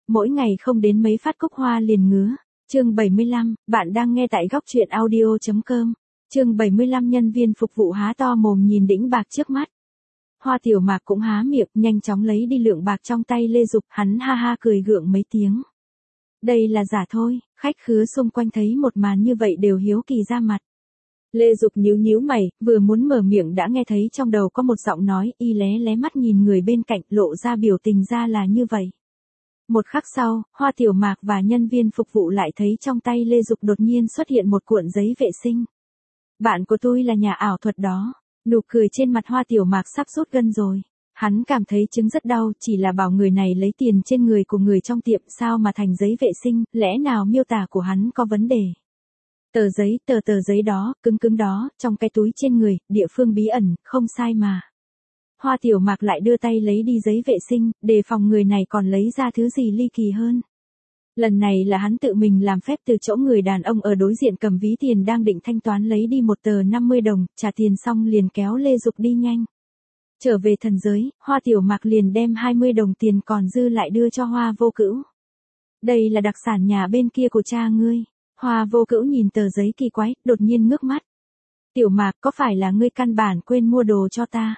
mỗi ngày không đến mấy phát cúc hoa liền ngứa. Chương 75, bạn đang nghe tại góc truyện audio.com. Chương 75 nhân viên phục vụ há to mồm nhìn đĩnh bạc trước mắt. Hoa Tiểu Mạc cũng há miệng, nhanh chóng lấy đi lượng bạc trong tay Lê Dục, hắn ha ha cười gượng mấy tiếng. Đây là giả thôi, khách khứa xung quanh thấy một màn như vậy đều hiếu kỳ ra mặt. Lê Dục nhíu nhíu mày, vừa muốn mở miệng đã nghe thấy trong đầu có một giọng nói, y lé lé mắt nhìn người bên cạnh, lộ ra biểu tình ra là như vậy. Một khắc sau, Hoa Tiểu Mạc và nhân viên phục vụ lại thấy trong tay Lê Dục đột nhiên xuất hiện một cuộn giấy vệ sinh. Bạn của tôi là nhà ảo thuật đó. Nụ cười trên mặt Hoa Tiểu Mạc sắp rút gân rồi. Hắn cảm thấy chứng rất đau, chỉ là bảo người này lấy tiền trên người của người trong tiệm sao mà thành giấy vệ sinh, lẽ nào miêu tả của hắn có vấn đề. Tờ giấy đó, cứng đó, trong cái túi trên người, địa phương bí ẩn, không sai mà. Hoa Tiểu Mạc lại đưa tay lấy đi giấy vệ sinh, đề phòng người này còn lấy ra thứ gì ly kỳ hơn. Lần này là hắn tự mình làm phép từ chỗ người đàn ông ở đối diện cầm ví tiền đang định thanh toán lấy đi một tờ 50 đồng, trả tiền xong liền kéo Lê Dục đi nhanh. Trở về thần giới, Hoa Tiểu Mạc liền đem 20 đồng tiền còn dư lại đưa cho Hoa Vô Cữu. Đây là đặc sản nhà bên kia của cha ngươi. Hoa Vô Cữu nhìn tờ giấy kỳ quái, đột nhiên ngước mắt. Tiểu Mạc, có phải là ngươi căn bản quên mua đồ cho ta?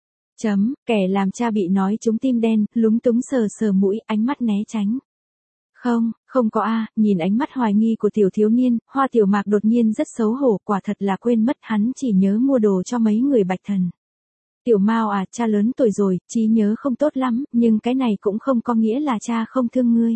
Kẻ làm cha bị nói trúng tim đen, lúng túng sờ mũi, ánh mắt né tránh. Không có a. Nhìn ánh mắt hoài nghi của tiểu thiếu niên, Hoa Tiểu Mạc đột nhiên rất xấu hổ, quả thật là quên mất, hắn chỉ nhớ mua đồ cho mấy người Bạch Thần. Tiểu Mao à, cha lớn tuổi rồi, trí nhớ không tốt lắm, nhưng cái này cũng không có nghĩa là cha không thương ngươi.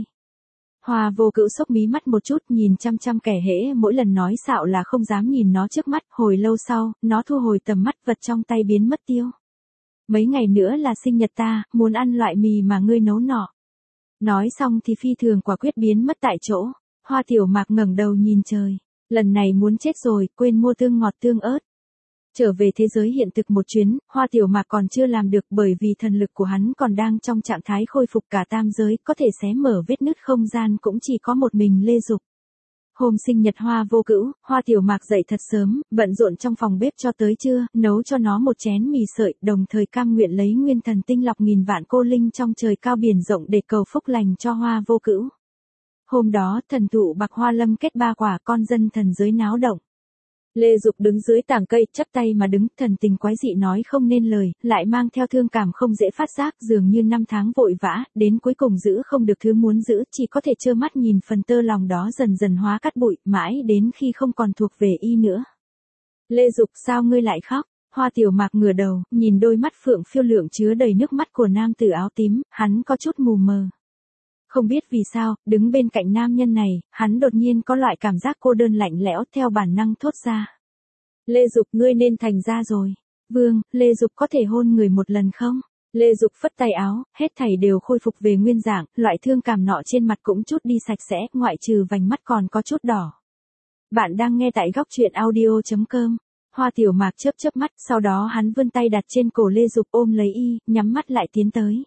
Hoa Vô Cữu sốc mí mắt một chút, nhìn chăm kẻ hễ mỗi lần nói xạo là không dám nhìn nó trước mắt, hồi lâu sau, nó thu hồi tầm mắt, vật trong tay biến mất tiêu. Mấy ngày nữa là sinh nhật ta, muốn ăn loại mì mà ngươi nấu nọ. Nói xong thì phi thường quả quyết biến mất tại chỗ. Hoa Tiểu Mạc ngẩng đầu nhìn trời. Lần này muốn chết rồi, quên mua tương ngọt tương ớt. Trở về thế giới hiện thực một chuyến, Hoa Tiểu Mạc còn chưa làm được bởi vì thần lực của hắn còn đang trong trạng thái khôi phục cả tam giới, có thể xé mở vết nứt không gian cũng chỉ có một mình Lê Dục. Hôm sinh nhật Hoa Vô Cữu, Hoa Tiểu Mạc dậy thật sớm, bận rộn trong phòng bếp cho tới trưa, nấu cho nó một chén mì sợi, đồng thời cam nguyện lấy nguyên thần tinh lọc nghìn vạn cô linh trong trời cao biển rộng để cầu phúc lành cho Hoa Vô Cữu. Hôm đó, thần thụ Bạc Hoa Lâm kết 3 quả, con dân thần giới náo động. Lê Dục đứng dưới tàng cây, chắp tay mà đứng, thần tình quái dị nói không nên lời, lại mang theo thương cảm không dễ phát giác, dường như 5 tháng vội vã, đến cuối cùng giữ không được thứ muốn giữ, chỉ có thể trơ mắt nhìn phần tơ lòng đó dần dần hóa cát bụi, mãi đến khi không còn thuộc về y nữa. Lê Dục, sao ngươi lại khóc? Hoa Tiểu Mạc ngửa đầu, nhìn đôi mắt phượng phiêu lượng chứa đầy nước mắt của nam tử áo tím, hắn có chút mù mờ. Không biết vì sao, đứng bên cạnh nam nhân này, hắn đột nhiên có loại cảm giác cô đơn lạnh lẽo, theo bản năng thốt ra. Lê Dục, ngươi nên thành ra rồi. Vương, Lê Dục có thể hôn người một lần không? Lê Dục phất tay áo, hết thảy đều khôi phục về nguyên dạng, loại thương cảm nọ trên mặt cũng chút đi sạch sẽ, ngoại trừ vành mắt còn có chút đỏ. Bạn đang nghe tại góc truyện audio.com. Hoa Tiểu Mạc chớp mắt, sau đó hắn vươn tay đặt trên cổ Lê Dục ôm lấy y, nhắm mắt lại tiến tới.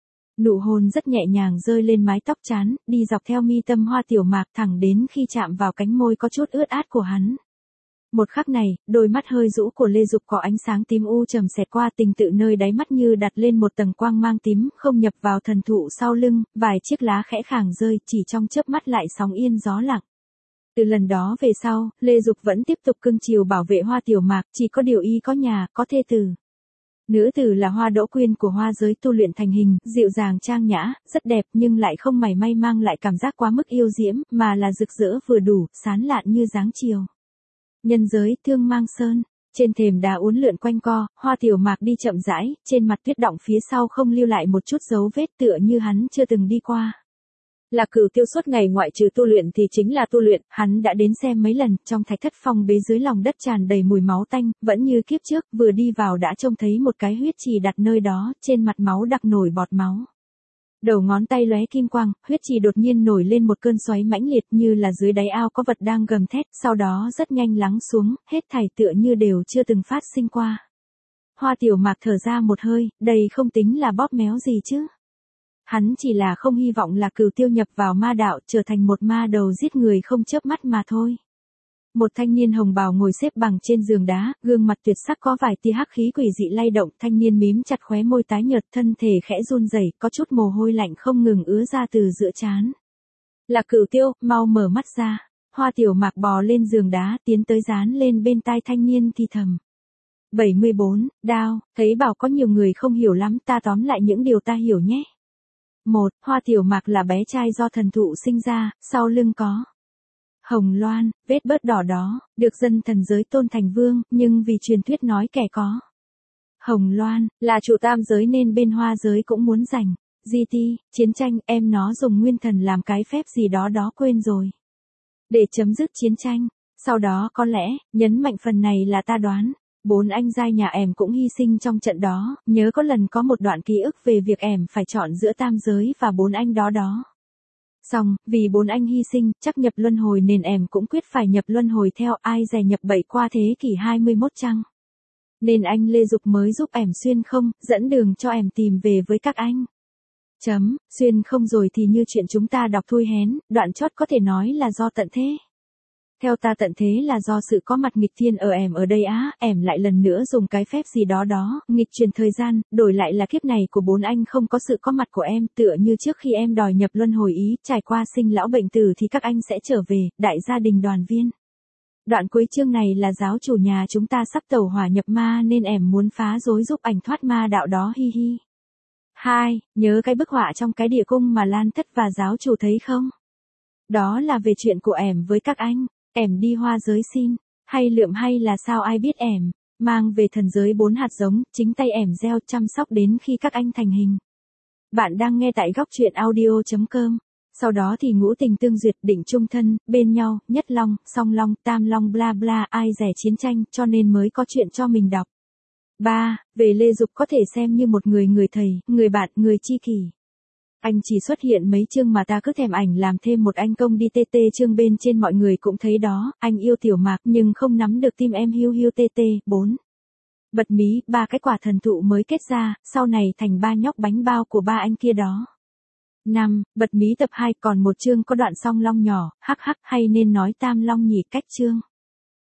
Nụ hôn rất nhẹ nhàng rơi lên mái tóc trán, đi dọc theo mi tâm Hoa Tiểu Mạc thẳng đến khi chạm vào cánh môi có chút ướt át của hắn. Một khắc này, đôi mắt hơi rũ của Lê Dục có ánh sáng tím u trầm xẹt qua, tình tự nơi đáy mắt như đặt lên một tầng quang mang tím, không nhập vào thần thụ sau lưng, vài chiếc lá khẽ khàng rơi, chỉ trong chớp mắt lại sóng yên gió lặng. Từ lần đó về sau, Lê Dục vẫn tiếp tục cưng chiều bảo vệ Hoa Tiểu Mạc, chỉ có điều y có nhà, có thê tử. Nữ tử là Hoa Đỗ Quyên của hoa giới tu luyện thành hình, dịu dàng trang nhã, rất đẹp nhưng lại không mảy may mang lại cảm giác quá mức yêu diễm, mà là rực rỡ vừa đủ, sán lạn như dáng chiều. Nhân giới, Thương Mang Sơn. Trên thềm đá uốn lượn quanh co, Hoa Tiểu Mạc đi chậm rãi, trên mặt tuyết đọng phía sau không lưu lại một chút dấu vết, tựa như hắn chưa từng đi qua. Là Cửu Tiêu suốt ngày ngoại trừ tu luyện thì chính là tu luyện, hắn đã đến xem mấy lần, trong thạch thất phong bế dưới lòng đất tràn đầy mùi máu tanh, vẫn như kiếp trước, vừa đi vào đã trông thấy một cái huyết trì đặt nơi đó, trên mặt máu đặc nổi bọt máu. Đầu ngón tay lóe kim quang, huyết trì đột nhiên nổi lên một cơn xoáy mãnh liệt như là dưới đáy ao có vật đang gầm thét, sau đó rất nhanh lắng xuống, hết thảy tựa như đều chưa từng phát sinh qua. Hoa Tiểu Mạc thở ra một hơi, đây không tính là bóp méo gì chứ. Hắn chỉ là không hy vọng là Cửu Tiêu nhập vào ma đạo trở thành một ma đầu giết người không chớp mắt mà thôi. Một thanh niên hồng bào ngồi xếp bằng trên giường đá, gương mặt tuyệt sắc có vài tia hắc khí quỷ dị lay động, thanh niên mím chặt khóe môi tái nhợt, thân thể khẽ run rẩy, có chút mồ hôi lạnh không ngừng ứa ra từ giữa trán. Là Cửu Tiêu, mau mở mắt ra. Hoa Tiểu Mạc bò lên giường đá, tiến tới dán lên bên tai thanh niên thì thầm. 74, đao, thấy bảo có nhiều người không hiểu lắm, ta tóm lại những điều ta hiểu nhé. 1. Hoa Tiểu Mạc là bé trai do thần thụ sinh ra, sau lưng có hồng loan, vết bớt đỏ đó, được dân thần giới tôn thành vương, nhưng vì truyền thuyết nói kẻ có hồng loan là chủ tam giới nên bên hoa giới cũng muốn giành GT, chiến tranh, em nó dùng nguyên thần làm cái phép gì đó quên rồi. Để chấm dứt chiến tranh, sau đó có lẽ, nhấn mạnh phần này là ta đoán, 4 anh giai nhà em cũng hy sinh trong trận đó, nhớ có lần có một đoạn ký ức về việc em phải chọn giữa tam giới và 4 anh đó. Xong, vì 4 anh hy sinh, chắc nhập luân hồi nên em cũng quyết phải nhập luân hồi theo, ai dè nhập bậy qua thế kỷ 21 chăng? Nên anh Lê Dục mới giúp em xuyên không, dẫn đường cho em tìm về với các anh. Xuyên không rồi thì như chuyện chúng ta đọc thui hén, đoạn chót có thể nói là do tận thế. Theo ta tận thế là do sự có mặt nghịch thiên ở em ở đây á, em lại lần nữa dùng cái phép gì đó, nghịch chuyển thời gian, đổi lại là kiếp này của 4 anh không có sự có mặt của em, tựa như trước khi em đòi nhập luân hồi ý, trải qua sinh lão bệnh tử thì các anh sẽ trở về, đại gia đình đoàn viên. Đoạn cuối chương này là giáo chủ nhà chúng ta sắp tẩu hỏa nhập ma nên em muốn phá rối giúp ảnh thoát ma đạo đó hi hi. 2. Nhớ cái bức họa trong cái địa cung mà Lan Thất và giáo chủ thấy không? Đó là về chuyện của em với các anh. Em đi hoa giới xin, hay lượm hay là sao ai biết em, mang về thần giới 4 hạt giống, chính tay em gieo chăm sóc đến khi các anh thành hình. Bạn đang nghe tại góc truyện audio.com. Sau đó thì ngũ tình tương duyệt, định chung thân, bên nhau, nhất long, song long, tam long bla bla, ai rẻ chiến tranh, cho nên mới có chuyện cho mình đọc. 3. Về Lê Dục có thể xem như một người thầy, người bạn, người tri kỷ. Anh chỉ xuất hiện mấy chương mà ta cứ thèm ảnh làm thêm một anh công đi TT chương bên trên mọi người cũng thấy đó, anh yêu Tiểu Mạc nhưng không nắm được tim em hiu hiu TT. 4. Bật mí, 3 cái quả thần thụ mới kết ra, sau này thành 3 nhóc bánh bao của 3 anh kia đó. 5. Bật mí tập 2 còn một chương có đoạn song long nhỏ, hắc hay nên nói tam long nhỉ, cách chương.